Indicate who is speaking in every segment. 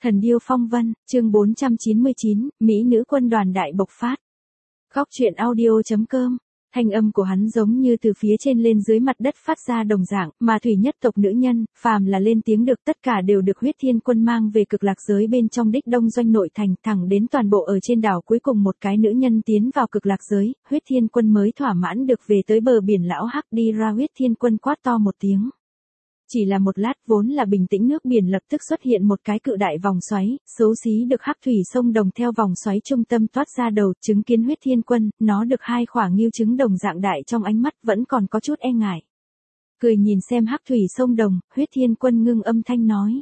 Speaker 1: Thần điêu phong vân, chương 499, Mỹ nữ quân đoàn đại bộc phát. Góc truyện audio.com. Thanh âm của hắn giống như từ phía trên lên dưới mặt đất phát ra đồng dạng, mà thủy nhất tộc nữ nhân, phàm là lên tiếng được tất cả đều được huyết thiên quân mang về cực lạc giới bên trong đích đông doanh nội thành, thẳng đến toàn bộ ở trên đảo cuối cùng một cái nữ nhân tiến vào cực lạc giới, huyết thiên quân mới thỏa mãn được về tới bờ biển lão hắc đi ra. Huyết thiên quân quát to một tiếng. Chỉ là một lát vốn là bình tĩnh nước biển lập tức xuất hiện một cái cự đại vòng xoáy, xấu xí được hắc thủy sông đồng theo vòng xoáy trung tâm toát ra đầu, chứng kiến huyết thiên quân, nó được hai khỏa ngưu trứng đồng dạng đại trong ánh mắt vẫn còn có chút e ngại. Cười nhìn xem hắc thủy sông đồng, huyết thiên quân ngưng âm thanh nói.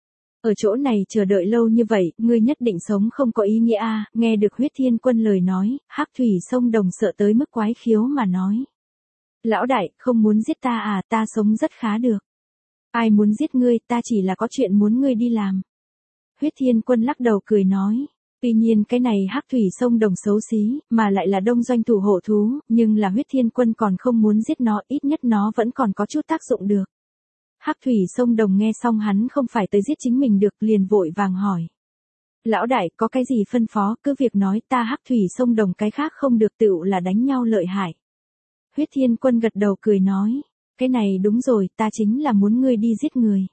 Speaker 1: Ở chỗ này chờ đợi lâu như vậy, ngươi nhất định sống không có ý nghĩa a. Nghe được huyết thiên quân lời nói, hắc thủy sông đồng sợ tới mức quái khiếu mà nói. Lão đại, không muốn giết ta à, ta sống rất khá được. Ai muốn giết ngươi, ta chỉ là có chuyện muốn ngươi đi làm. Huyết thiên quân lắc đầu cười nói. Tuy nhiên cái này hắc thủy sông đồng xấu xí, mà lại là đông doanh thủ hộ thú, nhưng là huyết thiên quân còn không muốn giết nó, ít nhất nó vẫn còn có chút tác dụng được. Hắc thủy sông đồng nghe xong hắn không phải tới giết chính mình được, liền vội vàng hỏi. Lão đại, có cái gì phân phó, cứ việc nói, ta hắc thủy sông đồng cái khác không được, tựu là đánh nhau lợi hại. Huyết thiên quân gật đầu cười nói. Cái này đúng rồi, ta chính là muốn ngươi đi giết người.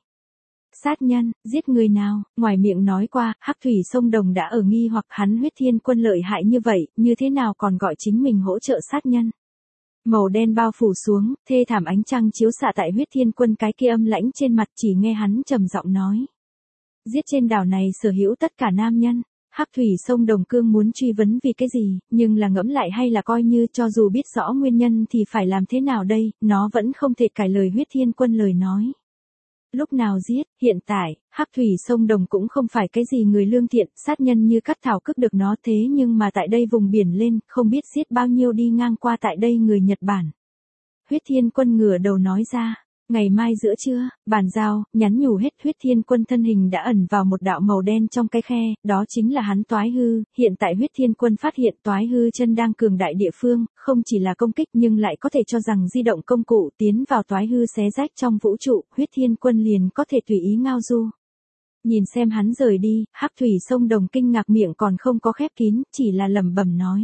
Speaker 1: Sát nhân, giết người nào, ngoài miệng nói qua, hắc thủy sông đồng đã ở nghi hoặc hắn huyết thiên quân lợi hại như vậy, như thế nào còn gọi chính mình hỗ trợ sát nhân. Màu đen bao phủ xuống, thê thảm ánh trăng chiếu xạ tại huyết thiên quân cái kia âm lãnh trên mặt, chỉ nghe hắn trầm giọng nói. Giết trên đảo này sở hữu tất cả nam nhân. Hắc thủy sông đồng cương muốn truy vấn vì cái gì, nhưng là ngẫm lại hay là coi như cho dù biết rõ nguyên nhân thì phải làm thế nào đây, nó vẫn không thể cải lời huyết thiên quân lời nói. Lúc nào giết, hiện tại, hắc thủy sông đồng cũng không phải cái gì người lương thiện, sát nhân như cắt thảo cức được nó thế nhưng mà tại đây vùng biển lên, không biết giết bao nhiêu đi ngang qua tại đây người Nhật Bản. Huyết thiên quân ngửa đầu nói ra. Ngày mai giữa trưa, bàn giao, nhắn nhủ hết huyết thiên quân thân hình đã ẩn vào một đạo màu đen trong cái khe, đó chính là hắn toái hư, hiện tại huyết thiên quân phát hiện toái hư chân đang cường đại địa phương, không chỉ là công kích nhưng lại có thể cho rằng di động công cụ tiến vào toái hư xé rách trong vũ trụ, huyết thiên quân liền có thể tùy ý ngao du. Nhìn xem hắn rời đi, hắc thủy sông đồng kinh ngạc miệng còn không có khép kín, chỉ là lẩm bẩm nói.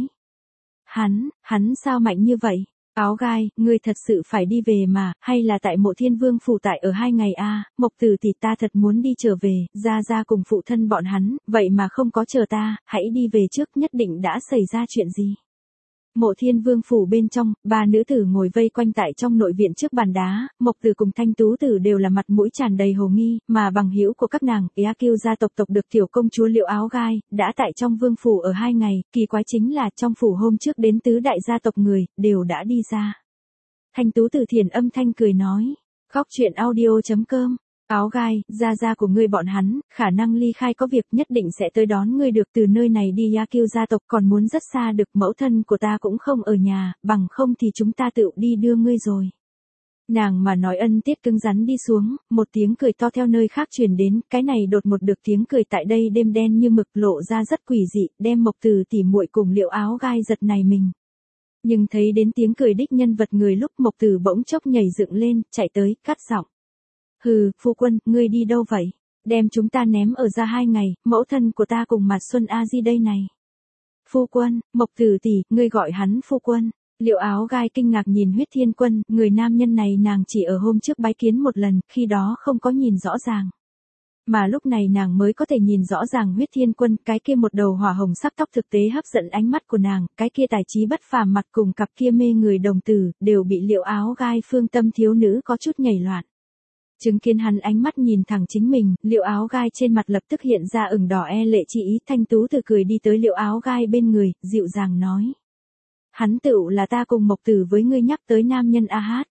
Speaker 1: Hắn sao mạnh như vậy? Áo gai, ngươi thật sự phải đi về mà, hay là tại mộ thiên vương phủ tại ở 2 ngày a? Mộc tử thì ta thật muốn đi trở về, ra cùng phụ thân bọn hắn, vậy mà không có chờ ta, hãy đi về trước, nhất định đã xảy ra chuyện gì. Mộ thiên vương phủ bên trong, 3 nữ tử ngồi vây quanh tại trong nội viện trước bàn đá, Mộc tử cùng Thanh Tú tử đều là mặt mũi tràn đầy hồ nghi, mà bằng hữu của các nàng, Á Kiêu gia tộc được tiểu công chúa Liệu Áo Gai, đã tại trong vương phủ ở 2 ngày, kỳ quái chính là trong phủ hôm trước đến tứ đại gia tộc người, đều đã đi ra. Thanh Tú tử thiền âm thanh cười nói, góc truyện audio.com. Áo gai, gia của ngươi bọn hắn, khả năng ly khai có việc nhất định sẽ tới đón ngươi được từ nơi này đi. Ya Kiêu gia tộc còn muốn rất xa được, mẫu thân của ta cũng không ở nhà, bằng không thì chúng ta tự đi đưa ngươi rồi. Nàng mà nói ân tiết cứng rắn đi xuống, một tiếng cười to theo nơi khác truyền đến, cái này đột một được tiếng cười tại đây đêm đen như mực lộ ra rất quỷ dị, đem Mộc Từ tỉ muội cùng Liệu Áo Gai giật này mình. Nhưng thấy đến tiếng cười đích nhân vật người lúc Mộc Từ bỗng chốc nhảy dựng lên, chạy tới, cắt giọng. Hừ, phu quân, ngươi đi đâu vậy? Đem chúng ta ném ở ra 2 ngày, mẫu thân của ta cùng Mạt Xuân A Di đây này. Phu quân, Mộc Tử tỷ, ngươi gọi hắn phu quân. Liệu Áo Gai kinh ngạc nhìn huyết thiên quân, người nam nhân này nàng chỉ ở hôm trước bái kiến một lần, khi đó không có nhìn rõ ràng. Mà lúc này nàng mới có thể nhìn rõ ràng huyết thiên quân, cái kia một đầu hỏa hồng sắc tóc thực tế hấp dẫn ánh mắt của nàng, cái kia tài trí bất phàm mặt cùng cặp kia mê người đồng tử, đều bị Liệu Áo Gai phương tâm thiếu nữ có chút nhảy loạn. Chứng kiến hắn ánh mắt nhìn thẳng chính mình, Liệu Áo Gai trên mặt lập tức hiện ra ửng đỏ e lệ chi ý. Thanh Tú từ cười đi tới Liệu Áo Gai bên người, dịu dàng nói. Hắn tựu là ta cùng Mộc Tử với ngươi nhắc tới nam nhân A Hát.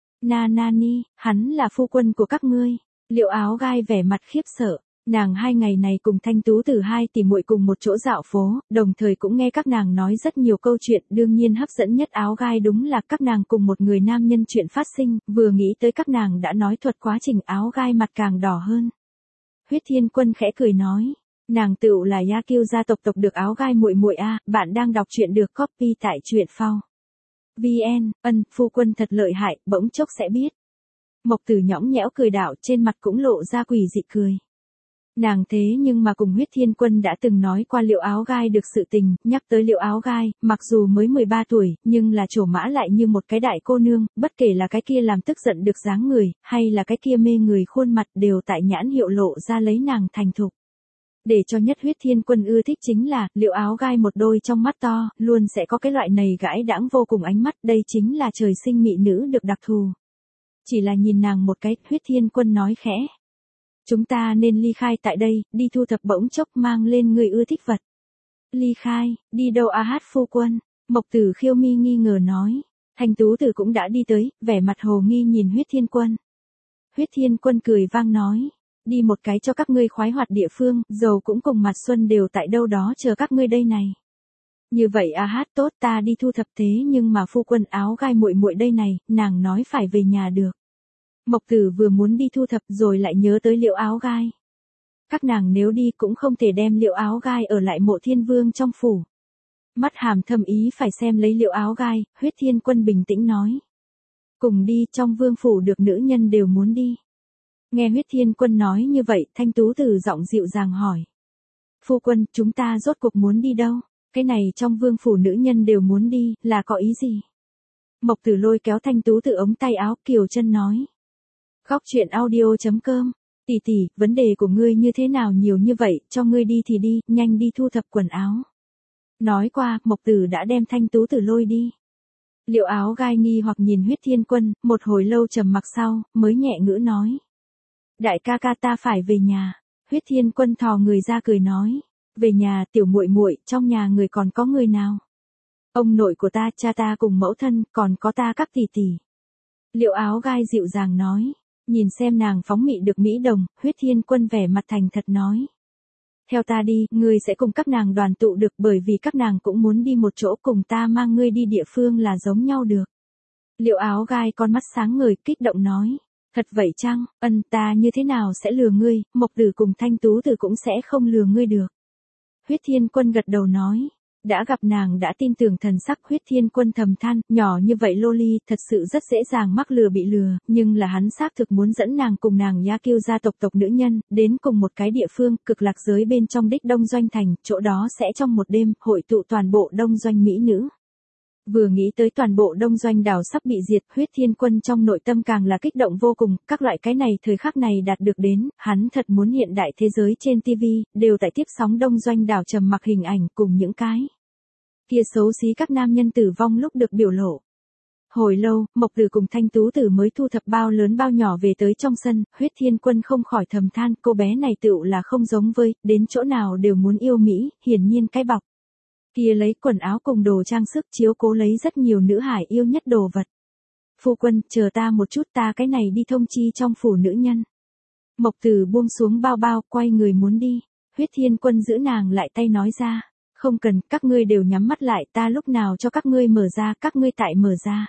Speaker 1: Nani, hắn là phu quân của các ngươi. Liệu Áo Gai vẻ mặt khiếp sợ. Nàng 2 ngày này cùng Thanh Tú Tử 2 tỷ muội cùng một chỗ dạo phố, đồng thời cũng nghe các nàng nói rất nhiều câu chuyện, đương nhiên hấp dẫn nhất Áo Gai đúng là các nàng cùng một người nam nhân chuyện phát sinh, vừa nghĩ tới các nàng đã nói thuật quá trình Áo Gai mặt càng đỏ hơn. Huyết thiên quân khẽ cười nói, nàng tựu là Ya Kiêu gia tộc được Áo Gai muội muội a, bạn đang đọc truyện được copy tại truyện phao. VN, phu quân thật lợi hại, bỗng chốc sẽ biết. Mộc Tử nhõng nhẽo cười đạo trên mặt cũng lộ ra quỷ dị cười. Nàng thế nhưng mà cùng Huyết Thiên Quân đã từng nói qua Liệu Áo Gai được sự tình, nhắc tới Liệu Áo Gai, mặc dù mới 13 tuổi, nhưng là trổ mã lại như một cái đại cô nương, bất kể là cái kia làm tức giận được dáng người, hay là cái kia mê người khuôn mặt đều tại nhãn hiệu lộ ra lấy nàng thành thục. Để cho nhất Huyết Thiên Quân ưa thích chính là, Liệu Áo Gai một đôi trong mắt to, luôn sẽ có cái loại này gãi đãng vô cùng ánh mắt, đây chính là trời sinh mỹ nữ được đặc thù. Chỉ là nhìn nàng một cái, Huyết Thiên Quân nói khẽ. Chúng ta nên ly khai tại đây, đi thu thập bỗng chốc mang lên người ưa thích vật. Ly khai, đi đâu a hát phu quân? Mộc Tử Khiêu Mi nghi ngờ nói. Thanh Tú Tử cũng đã đi tới, vẻ mặt hồ nghi nhìn Huyết Thiên Quân. Huyết Thiên Quân cười vang nói. Đi một cái cho các ngươi khoái hoạt địa phương, dầu cũng cùng mặt xuân đều tại đâu đó chờ các ngươi đây này. Như vậy a hát tốt, ta đi thu thập thế nhưng mà phu quân Áo Gai muội muội đây này, nàng nói phải về nhà được. Mộc Tử vừa muốn đi thu thập rồi lại nhớ tới Liệu Áo Gai. Các nàng nếu đi cũng không thể đem Liệu Áo Gai ở lại Mộ Thiên Vương trong phủ. Mắt hàm thâm ý phải xem lấy Liệu Áo Gai, Huyết Thiên Quân bình tĩnh nói. Cùng đi, trong vương phủ được nữ nhân đều muốn đi. Nghe Huyết Thiên Quân nói như vậy, Thanh Tú Tử giọng dịu dàng hỏi. Phu quân, chúng ta rốt cuộc muốn đi đâu? Cái này trong vương phủ nữ nhân đều muốn đi, là có ý gì? Mộc Tử lôi kéo Thanh Tú Tử ống tay áo, kiều chân nói. Góc truyện audio.com. Tỷ tỷ, vấn đề của ngươi như thế nào nhiều như vậy, cho ngươi đi thì đi, nhanh đi thu thập quần áo. Nói qua, Mộc Tử đã đem Thanh Tú Tử lôi đi. Liệu Áo Gai nghi hoặc nhìn Huyết Thiên Quân, một hồi lâu trầm mặc sau, mới nhẹ ngữ nói. Đại ca ca ta phải về nhà. Huyết Thiên Quân thò người ra cười nói. Về nhà, tiểu muội muội, trong nhà người còn có người nào? Ông nội của ta, cha ta cùng mẫu thân, còn có ta các tỷ tỷ. Liệu Áo Gai dịu dàng nói. Nhìn xem nàng phóng mị được mỹ đồng, Huyết Thiên Quân vẻ mặt thành thật nói. Theo ta đi, ngươi sẽ cùng các nàng đoàn tụ được bởi vì các nàng cũng muốn đi một chỗ cùng ta mang ngươi đi địa phương là giống nhau được. Liệu Áo Gai con mắt sáng ngời kích động nói. Thật vậy chăng, ta như thế nào sẽ lừa ngươi, Mộc Tử cùng Thanh Tú Tử cũng sẽ không lừa ngươi được. Huyết Thiên Quân gật đầu nói. Đã gặp nàng đã tin tưởng thần sắc. Huyết Thiên Quân thầm than, nhỏ như vậy loli, thật sự rất dễ dàng mắc lừa bị lừa, nhưng là hắn xác thực muốn dẫn nàng cùng nàng Gia Kiêu gia tộc nữ nhân, đến cùng một cái địa phương, cực lạc giới bên trong đích Đông Doanh thành, chỗ đó sẽ trong một đêm, hội tụ toàn bộ Đông Doanh mỹ nữ. Vừa nghĩ tới toàn bộ Đông Doanh đảo sắp bị diệt, Huyết Thiên Quân trong nội tâm càng là kích động vô cùng, các loại cái này thời khắc này đạt được đến, hắn thật muốn hiện đại thế giới trên TV, đều tại tiếp sóng Đông Doanh đảo trầm mặc hình ảnh cùng những cái kia xấu xí các nam nhân tử vong lúc được biểu lộ. Hồi lâu, Mộc Tử cùng Thanh Tú Tử mới thu thập bao lớn bao nhỏ về tới trong sân, Huyết Thiên Quân không khỏi thầm than, cô bé này tựu là không giống với, đến chỗ nào đều muốn yêu Mỹ, hiển nhiên cái bọc. Kia lấy quần áo cùng đồ trang sức chiếu cố lấy rất nhiều nữ hải yêu nhất đồ vật. Phu quân, chờ ta một chút, ta cái này đi thông chi trong phủ nữ nhân. Mộc Tử buông xuống bao bao, quay người muốn đi. Huyết Thiên Quân giữ nàng lại tay nói ra. Không cần, các ngươi đều nhắm mắt lại, ta lúc nào cho các ngươi mở ra, các ngươi tại mở ra.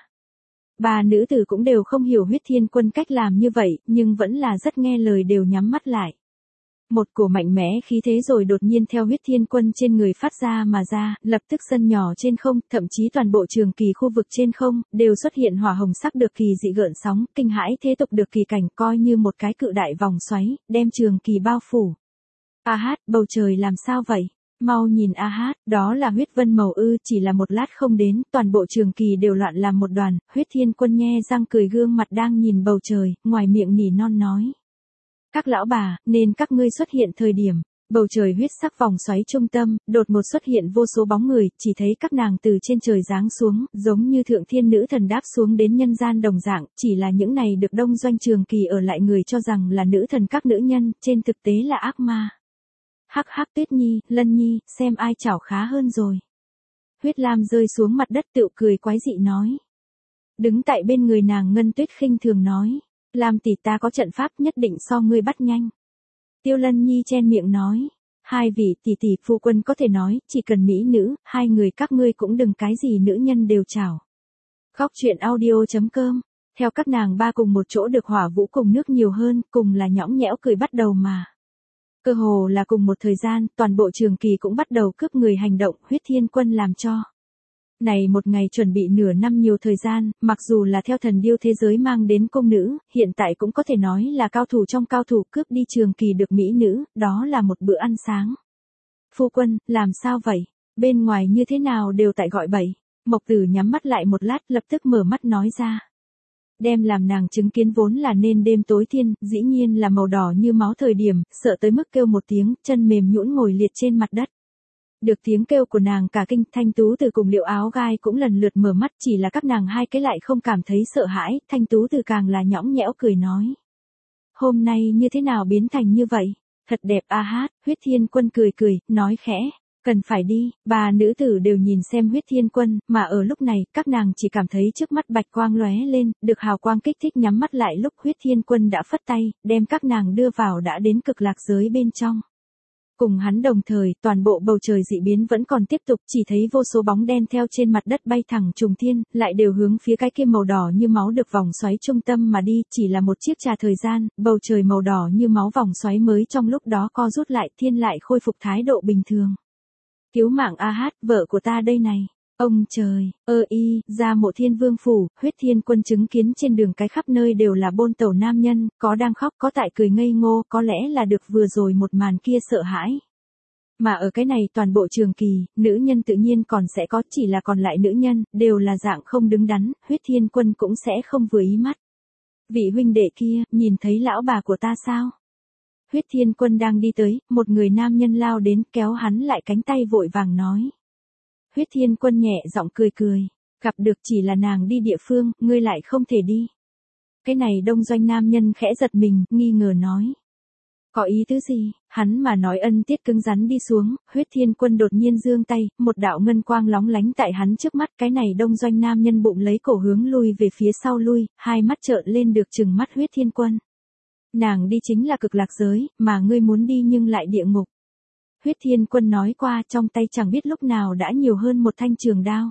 Speaker 1: Ba nữ tử cũng đều không hiểu Huyết Thiên Quân cách làm như vậy, nhưng vẫn là rất nghe lời đều nhắm mắt lại. Một cổ mạnh mẽ khí thế rồi đột nhiên theo Huyết Thiên Quân trên người phát ra mà ra, lập tức sân nhỏ trên không, thậm chí toàn bộ trường kỳ khu vực trên không, đều xuất hiện hỏa hồng sắc được kỳ dị gợn sóng, kinh hãi thế tục được kỳ cảnh coi như một cái cự đại vòng xoáy, đem trường kỳ bao phủ. A hát, bầu trời làm sao vậy? Mau nhìn a hát, đó là huyết vân màu ư, chỉ là một lát không đến, toàn bộ trường kỳ đều loạn làm một đoàn, Huyết Thiên Quân nhe răng cười gương mặt đang nhìn bầu trời, ngoài miệng nỉ non nói. Các lão bà, nên các ngươi xuất hiện thời điểm, bầu trời huyết sắc vòng xoáy trung tâm, đột ngột xuất hiện vô số bóng người, chỉ thấy các nàng từ trên trời giáng xuống, giống như thượng thiên nữ thần đáp xuống đến nhân gian đồng dạng, chỉ là những này được Đông Doanh trường kỳ ở lại người cho rằng là nữ thần các nữ nhân, trên thực tế là ác ma. Hắc hắc Tuyết Nhi, Lân Nhi, xem ai chảo khá hơn rồi. Huyết Lam rơi xuống mặt đất tựu cười quái dị nói. Đứng tại bên người nàng Ngân Tuyết khinh thường nói. Lam tỷ ta có trận pháp nhất định so ngươi bắt nhanh. Tiêu Lân Nhi chen miệng nói. Hai vị tỷ tỷ phu quân có thể nói, chỉ cần mỹ nữ, hai người các ngươi cũng đừng cái gì nữ nhân đều chảo. Góc truyện audio.com. Theo các nàng ba cùng một chỗ được hỏa vũ cùng nước nhiều hơn, cùng là nhõng nhẽo cười bắt đầu mà. Cơ hồ là cùng một thời gian, toàn bộ trường kỳ cũng bắt đầu cướp người hành động, Huyết Thiên Quân làm cho. Này một ngày chuẩn bị nửa năm nhiều thời gian, mặc dù là theo thần điêu thế giới mang đến công nữ, hiện tại cũng có thể nói là cao thủ trong cao thủ cướp đi trường kỳ được mỹ nữ, đó là một bữa ăn sáng. Phu quân, làm sao vậy? Bên ngoài như thế nào đều tại gọi bậy. Mộc Tử nhắm mắt lại một lát lập tức mở mắt nói ra. Đem làm nàng chứng kiến vốn là nên đêm tối thiên, dĩ nhiên là màu đỏ như máu thời điểm, sợ tới mức kêu một tiếng, chân mềm nhũn ngồi liệt trên mặt đất. Được tiếng kêu của nàng cả kinh, Thanh Tú Từ cùng Liệu Áo Gai cũng lần lượt mở mắt, chỉ là các nàng hai cái lại không cảm thấy sợ hãi, Thanh Tú Từ càng là nhõng nhẽo cười nói. Hôm nay như thế nào biến thành như vậy? Thật đẹp a hát, Huyết Thiên Quân cười cười, nói khẽ. Cần phải đi, ba nữ tử đều nhìn xem Huyết Thiên Quân, mà ở lúc này, các nàng chỉ cảm thấy trước mắt bạch quang lóe lên, được hào quang kích thích nhắm mắt lại lúc Huyết Thiên Quân đã phất tay, đem các nàng đưa vào đã đến cực lạc giới bên trong. Cùng hắn đồng thời, toàn bộ bầu trời dị biến vẫn còn tiếp tục, chỉ thấy vô số bóng đen theo trên mặt đất bay thẳng trùng thiên, lại đều hướng phía cái kia màu đỏ như máu được vòng xoáy trung tâm mà đi, chỉ là một chiếc trà thời gian, bầu trời màu đỏ như máu vòng xoáy mới trong lúc đó co rút lại, thiên lại khôi phục thái độ bình thường. Cứu mạng a hát, vợ của ta đây này. Ông trời, ra Mộ Thiên Vương phủ, Huyết Thiên Quân chứng kiến trên đường cái khắp nơi đều là bôn tẩu nam nhân, có đang khóc, có tại cười ngây ngô, có lẽ là được vừa rồi một màn kia sợ hãi. Mà ở cái này toàn bộ trường kỳ, nữ nhân tự nhiên còn sẽ có, chỉ là còn lại nữ nhân, đều là dạng không đứng đắn, Huyết Thiên Quân cũng sẽ không vừa ý mắt. Vị huynh đệ kia, nhìn thấy lão bà của ta sao? Huyết Thiên Quân đang đi tới, một người nam nhân lao đến kéo hắn lại cánh tay vội vàng nói. Huyết Thiên Quân nhẹ giọng cười cười, gặp được chỉ là nàng đi địa phương, ngươi lại không thể đi. Cái này Đông Doanh nam nhân khẽ giật mình, nghi ngờ nói. Có ý tứ gì? Hắn mà nói ân tiết cứng rắn đi xuống, Huyết Thiên Quân đột nhiên giương tay, một đạo ngân quang lóng lánh tại hắn trước mắt, cái này Đông Doanh nam nhân bụng lấy cổ hướng lui về phía sau lui, hai mắt trợn lên được trừng mắt Huyết Thiên Quân. Nàng đi chính là cực lạc giới, mà ngươi muốn đi nhưng lại địa ngục. Huyết Thiên Quân nói qua, trong tay chẳng biết lúc nào đã nhiều hơn một thanh trường đao.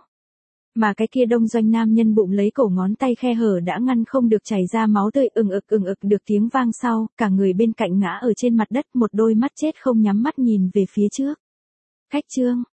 Speaker 1: Mà cái kia Đông Doanh nam nhân bụng lấy cổ ngón tay khe hở đã ngăn không được chảy ra máu tươi, ừng ực được tiếng vang sau, cả người bên cạnh ngã ở trên mặt đất, một đôi mắt chết không nhắm mắt nhìn về phía trước. Khách trương,